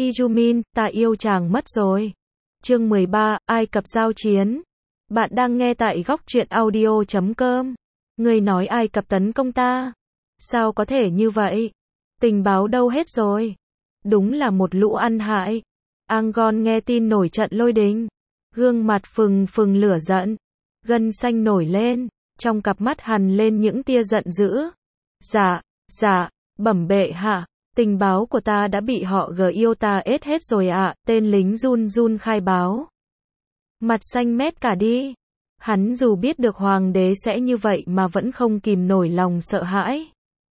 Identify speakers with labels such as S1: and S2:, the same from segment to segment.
S1: Ijumin, ta yêu chàng mất rồi. Chương 13, Ai Cập giao chiến. Bạn đang nghe tại góc truyện audio.com. Người nói Ai Cập tấn công ta. Sao có thể như vậy? Tình báo đâu hết rồi? Đúng là một lũ ăn hại. Angon nghe tin nổi trận lôi đình. Gương mặt phừng phừng lửa giận. Gân xanh nổi lên. Trong cặp mắt hằn lên những tia giận dữ. Dạ, bẩm bệ hạ. Tình báo của ta đã bị họ yêu ta ết hết rồi ạ, tên lính run run khai báo. Mặt xanh mét cả đi. Hắn dù biết được hoàng đế sẽ như vậy mà vẫn không kìm nổi lòng sợ hãi.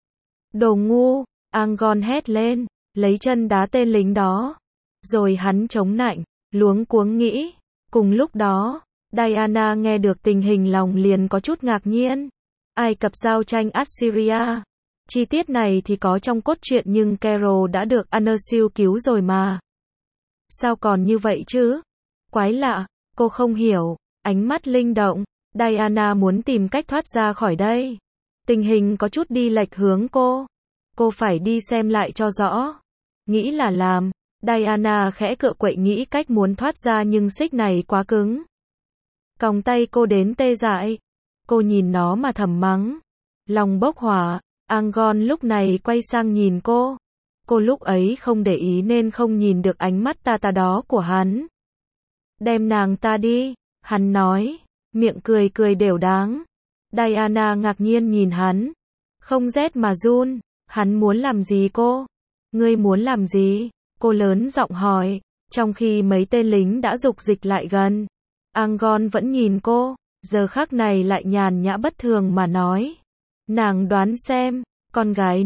S1: Đồ ngu, Angon hét lên, lấy chân đá tên lính đó. Rồi hắn chống nạnh, luống cuống nghĩ. Cùng lúc đó, Diana nghe được tình hình lòng liền có chút ngạc nhiên. Ai Cập giao tranh Assyria. Chi tiết này thì có trong cốt truyện nhưng Carol đã được Anarsil cứu rồi mà. Sao còn như vậy chứ? Quái lạ, cô không hiểu. Ánh mắt linh động, Diana muốn tìm cách thoát ra khỏi đây. Tình hình có chút đi lệch hướng cô. Cô phải đi xem lại cho rõ. Nghĩ là làm. Diana khẽ cựa quậy nghĩ cách muốn thoát ra nhưng xích này quá cứng. Còng tay cô đến tê dại. Cô nhìn nó mà thầm mắng. Lòng bốc hỏa. Angon lúc này quay sang nhìn cô. Cô lúc ấy không để ý nên không nhìn được ánh mắt ta đó của hắn. Đem nàng ta đi, hắn nói, miệng cười đều đáng. Diana ngạc nhiên nhìn hắn. Không rét mà run, hắn muốn làm gì cô? Ngươi muốn làm gì? Cô lớn giọng hỏi, trong khi mấy tên lính đã dục dịch lại gần. Angon vẫn nhìn cô, giờ khắc này lại nhàn nhã bất thường mà nói. Nàng đoán xem, con gái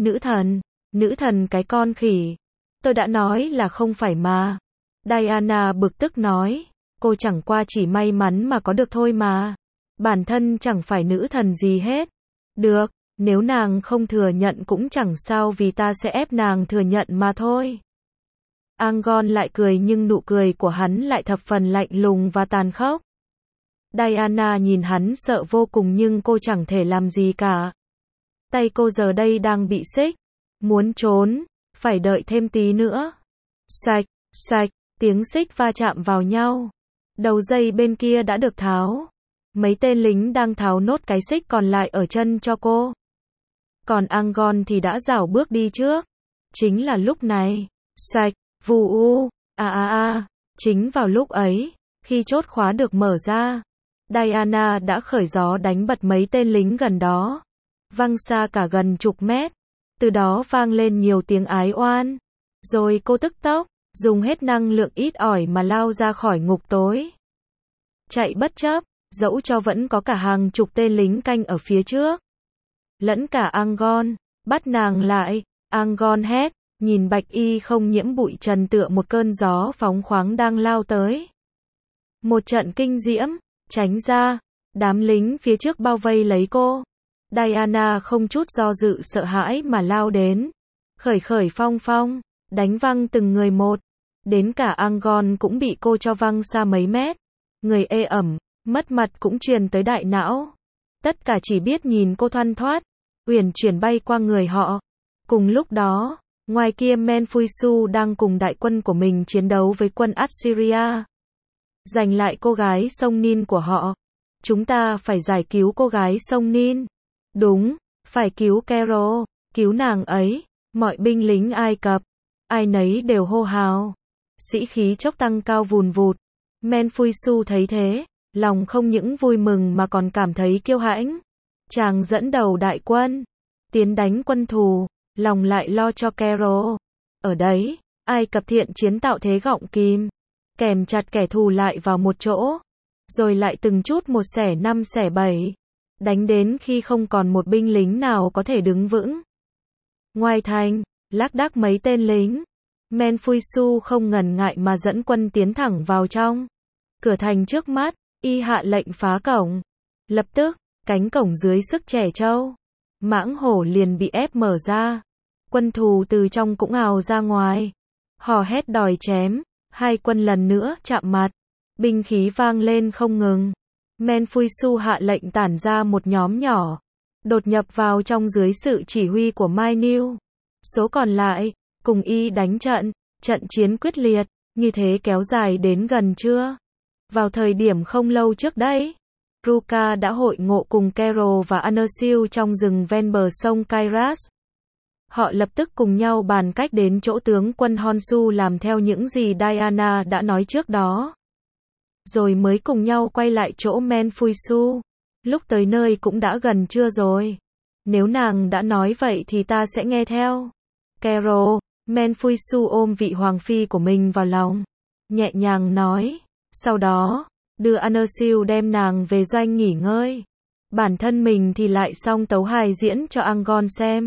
S1: nữ thần cái con khỉ. Tôi đã nói là không phải mà. Diana bực tức nói, cô chẳng qua chỉ may mắn mà có được thôi mà. Bản thân chẳng phải nữ thần gì hết. Được, nếu nàng không thừa nhận cũng chẳng sao vì ta sẽ ép nàng thừa nhận mà thôi. Angon lại cười nhưng nụ cười của hắn lại thập phần lạnh lùng và tàn khốc. Diana nhìn hắn sợ vô cùng nhưng cô chẳng thể làm gì cả. Tay cô giờ đây đang bị xích. Muốn trốn, phải đợi thêm tí nữa. Sạch, tiếng xích va chạm vào nhau. Đầu dây bên kia đã được tháo. Mấy tên lính đang tháo nốt cái xích còn lại ở chân cho cô. Còn Angon thì đã rảo bước đi trước. Chính là lúc này. Chính vào lúc ấy, khi chốt khóa được mở ra, Diana đã khởi gió đánh bật mấy tên lính gần đó. Văng xa cả gần chục mét. Từ đó vang lên nhiều tiếng ái oan. Rồi cô tức tốc, dùng hết năng lượng ít ỏi mà lao ra khỏi ngục tối. Chạy bất chấp, dẫu cho vẫn có cả hàng chục tên lính canh ở phía trước. Lẫn cả Angon, bắt nàng lại. Angon hét, nhìn bạch y không nhiễm bụi trần tựa một cơn gió phóng khoáng đang lao tới. Một trận kinh diễm, tránh ra, đám lính phía trước bao vây lấy cô. Diana không chút do dự sợ hãi mà lao đến. Khởi phong, đánh văng từng người một. Đến cả Angon cũng bị cô cho văng xa mấy mét. Người ê ẩm, mất mặt cũng truyền tới đại não. Tất cả chỉ biết nhìn cô thoăn thoắt, uyển chuyển bay qua người họ. Cùng lúc đó, ngoài kia Menfuisu đang cùng đại quân của mình chiến đấu với quân Assyria. Giành lại cô gái sông Nin của họ. Chúng ta phải giải cứu cô gái sông Nin. Đúng, phải cứu Carol, cứu nàng ấy. Mọi binh lính Ai Cập, ai nấy đều hô hào. Sĩ khí chốc tăng cao vùn vụt. Menfuisu thấy thế, lòng không những vui mừng mà còn cảm thấy kiêu hãnh. Chàng dẫn đầu đại quân, tiến đánh quân thù, lòng lại lo cho Carol. Ở đấy, Ai Cập thiện chiến tạo thế gọng kìm, kèm chặt kẻ thù lại vào một chỗ, rồi lại từng chút một xẻ năm xẻ bảy. Đánh đến khi không còn một binh lính nào có thể đứng vững. Ngoài thành, lác đác mấy tên lính. Menfuisu không ngần ngại mà dẫn quân tiến thẳng vào trong. Cửa thành trước mắt, y hạ lệnh phá cổng. Lập tức, cánh cổng dưới sức trẻ trâu, mãng hổ liền bị ép mở ra. Quân thù từ trong cũng ào ra ngoài. Hò hét đòi chém, hai quân lần nữa chạm mặt. Binh khí vang lên không ngừng. Menfuisu hạ lệnh tản ra một nhóm nhỏ, đột nhập vào trong dưới sự chỉ huy của Mai Niu. Số còn lại, cùng y đánh trận, Trận chiến quyết liệt, như thế kéo dài đến gần trưa. Vào thời điểm không lâu trước đấy, Ruka đã hội ngộ cùng Carol và Anersil trong rừng ven bờ sông Kairas. Họ lập tức cùng nhau bàn cách đến chỗ tướng quân Honshu làm theo những gì Diana đã nói trước đó. Rồi mới cùng nhau quay lại chỗ Menfuisu. Lúc tới nơi cũng đã gần trưa rồi. Nếu nàng đã nói vậy thì ta sẽ nghe theo. Carol, Menfuisu ôm vị hoàng phi của mình vào lòng, nhẹ nhàng nói. Sau đó, đưa Anersil đem nàng về doanh nghỉ ngơi. Bản thân mình thì lại xong tấu hài diễn cho Angon xem.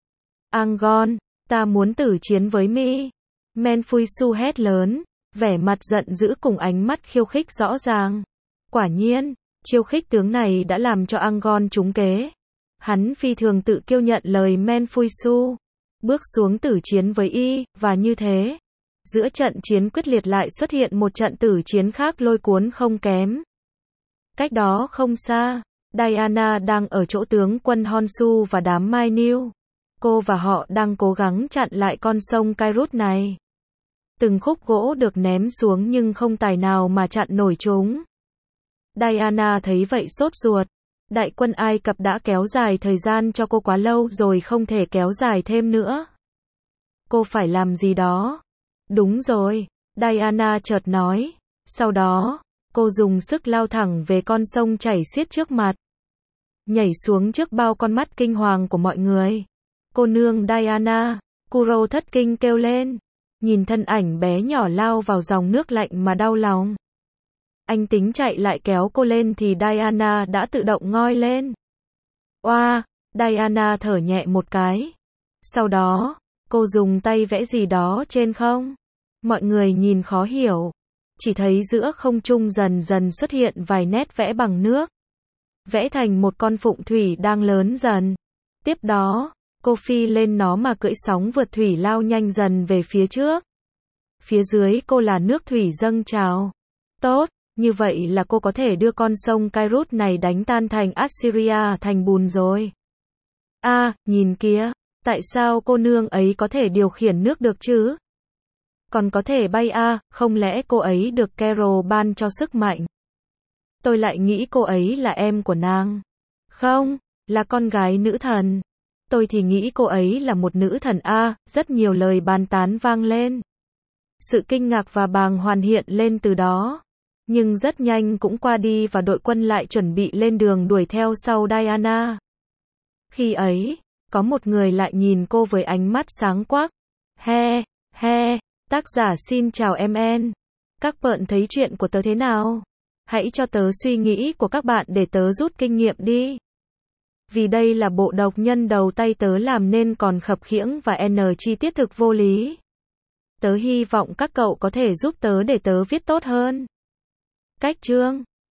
S1: Angon, ta muốn tử chiến với Mỹ. Menfuisu hét lớn, vẻ mặt giận dữ cùng ánh mắt khiêu khích rõ ràng. Quả nhiên, chiêu khích tướng này đã làm cho Angon trúng kế. Hắn phi thường tự kiêu nhận lời Menfuisu, bước xuống tử chiến với y, và như thế, giữa trận chiến quyết liệt lại xuất hiện một trận tử chiến khác lôi cuốn không kém. Cách đó không xa, Diana đang ở chỗ tướng quân Honshu và đám Mai Niu. Cô và họ đang cố gắng chặn lại con sông Kairut này. Từng khúc gỗ được ném xuống nhưng không tài nào mà chặn nổi chúng. Diana thấy vậy sốt ruột. Đại quân Ai Cập đã kéo dài thời gian cho cô quá lâu rồi, không thể kéo dài thêm nữa. Cô phải làm gì đó. Đúng rồi, Diana chợt nói. Sau đó, cô dùng sức lao thẳng về con sông chảy xiết trước mặt. Nhảy xuống trước bao con mắt kinh hoàng của mọi người. Cô nương Diana, Kuro thất kinh kêu lên. Nhìn thân ảnh bé nhỏ lao vào dòng nước lạnh mà đau lòng. Anh tính chạy lại kéo cô lên thì Diana đã tự động ngoi lên. Oa, Diana thở nhẹ một cái. Sau đó, cô dùng tay vẽ gì đó trên không. Mọi người nhìn khó hiểu. Chỉ thấy giữa không trung dần dần xuất hiện vài nét vẽ bằng nước. Vẽ thành một con phụng thủy đang lớn dần. Tiếp đó, cô phi lên nó mà cưỡi sóng vượt thủy lao nhanh dần về phía trước. Phía dưới cô là nước thủy dâng trào. Tốt, như vậy là cô có thể đưa con sông Kairut này đánh tan thành Assyria thành bùn rồi. Nhìn kìa, tại sao cô nương ấy có thể điều khiển nước được chứ? Còn có thể bay không lẽ cô ấy được Carol ban cho sức mạnh? Tôi lại nghĩ cô ấy là em của nàng. Không, là con gái nữ thần. Tôi thì nghĩ cô ấy là một nữ thần rất nhiều lời bàn tán vang lên. Sự kinh ngạc và bàng hoàng hiện lên từ đó. Nhưng rất nhanh cũng qua đi và đội quân lại chuẩn bị lên đường đuổi theo sau Diana. Khi ấy, có một người lại nhìn cô với ánh mắt sáng quắc. Tác giả xin chào em. Các bạn thấy chuyện của tớ thế nào? Hãy cho tớ suy nghĩ của các bạn để tớ rút kinh nghiệm đi. Vì đây là bộ độc nhân đầu tay tớ làm nên còn khập khiễng và chi tiết thực vô lý. Tớ hy vọng các cậu có thể giúp tớ để tớ viết tốt hơn. Cách chương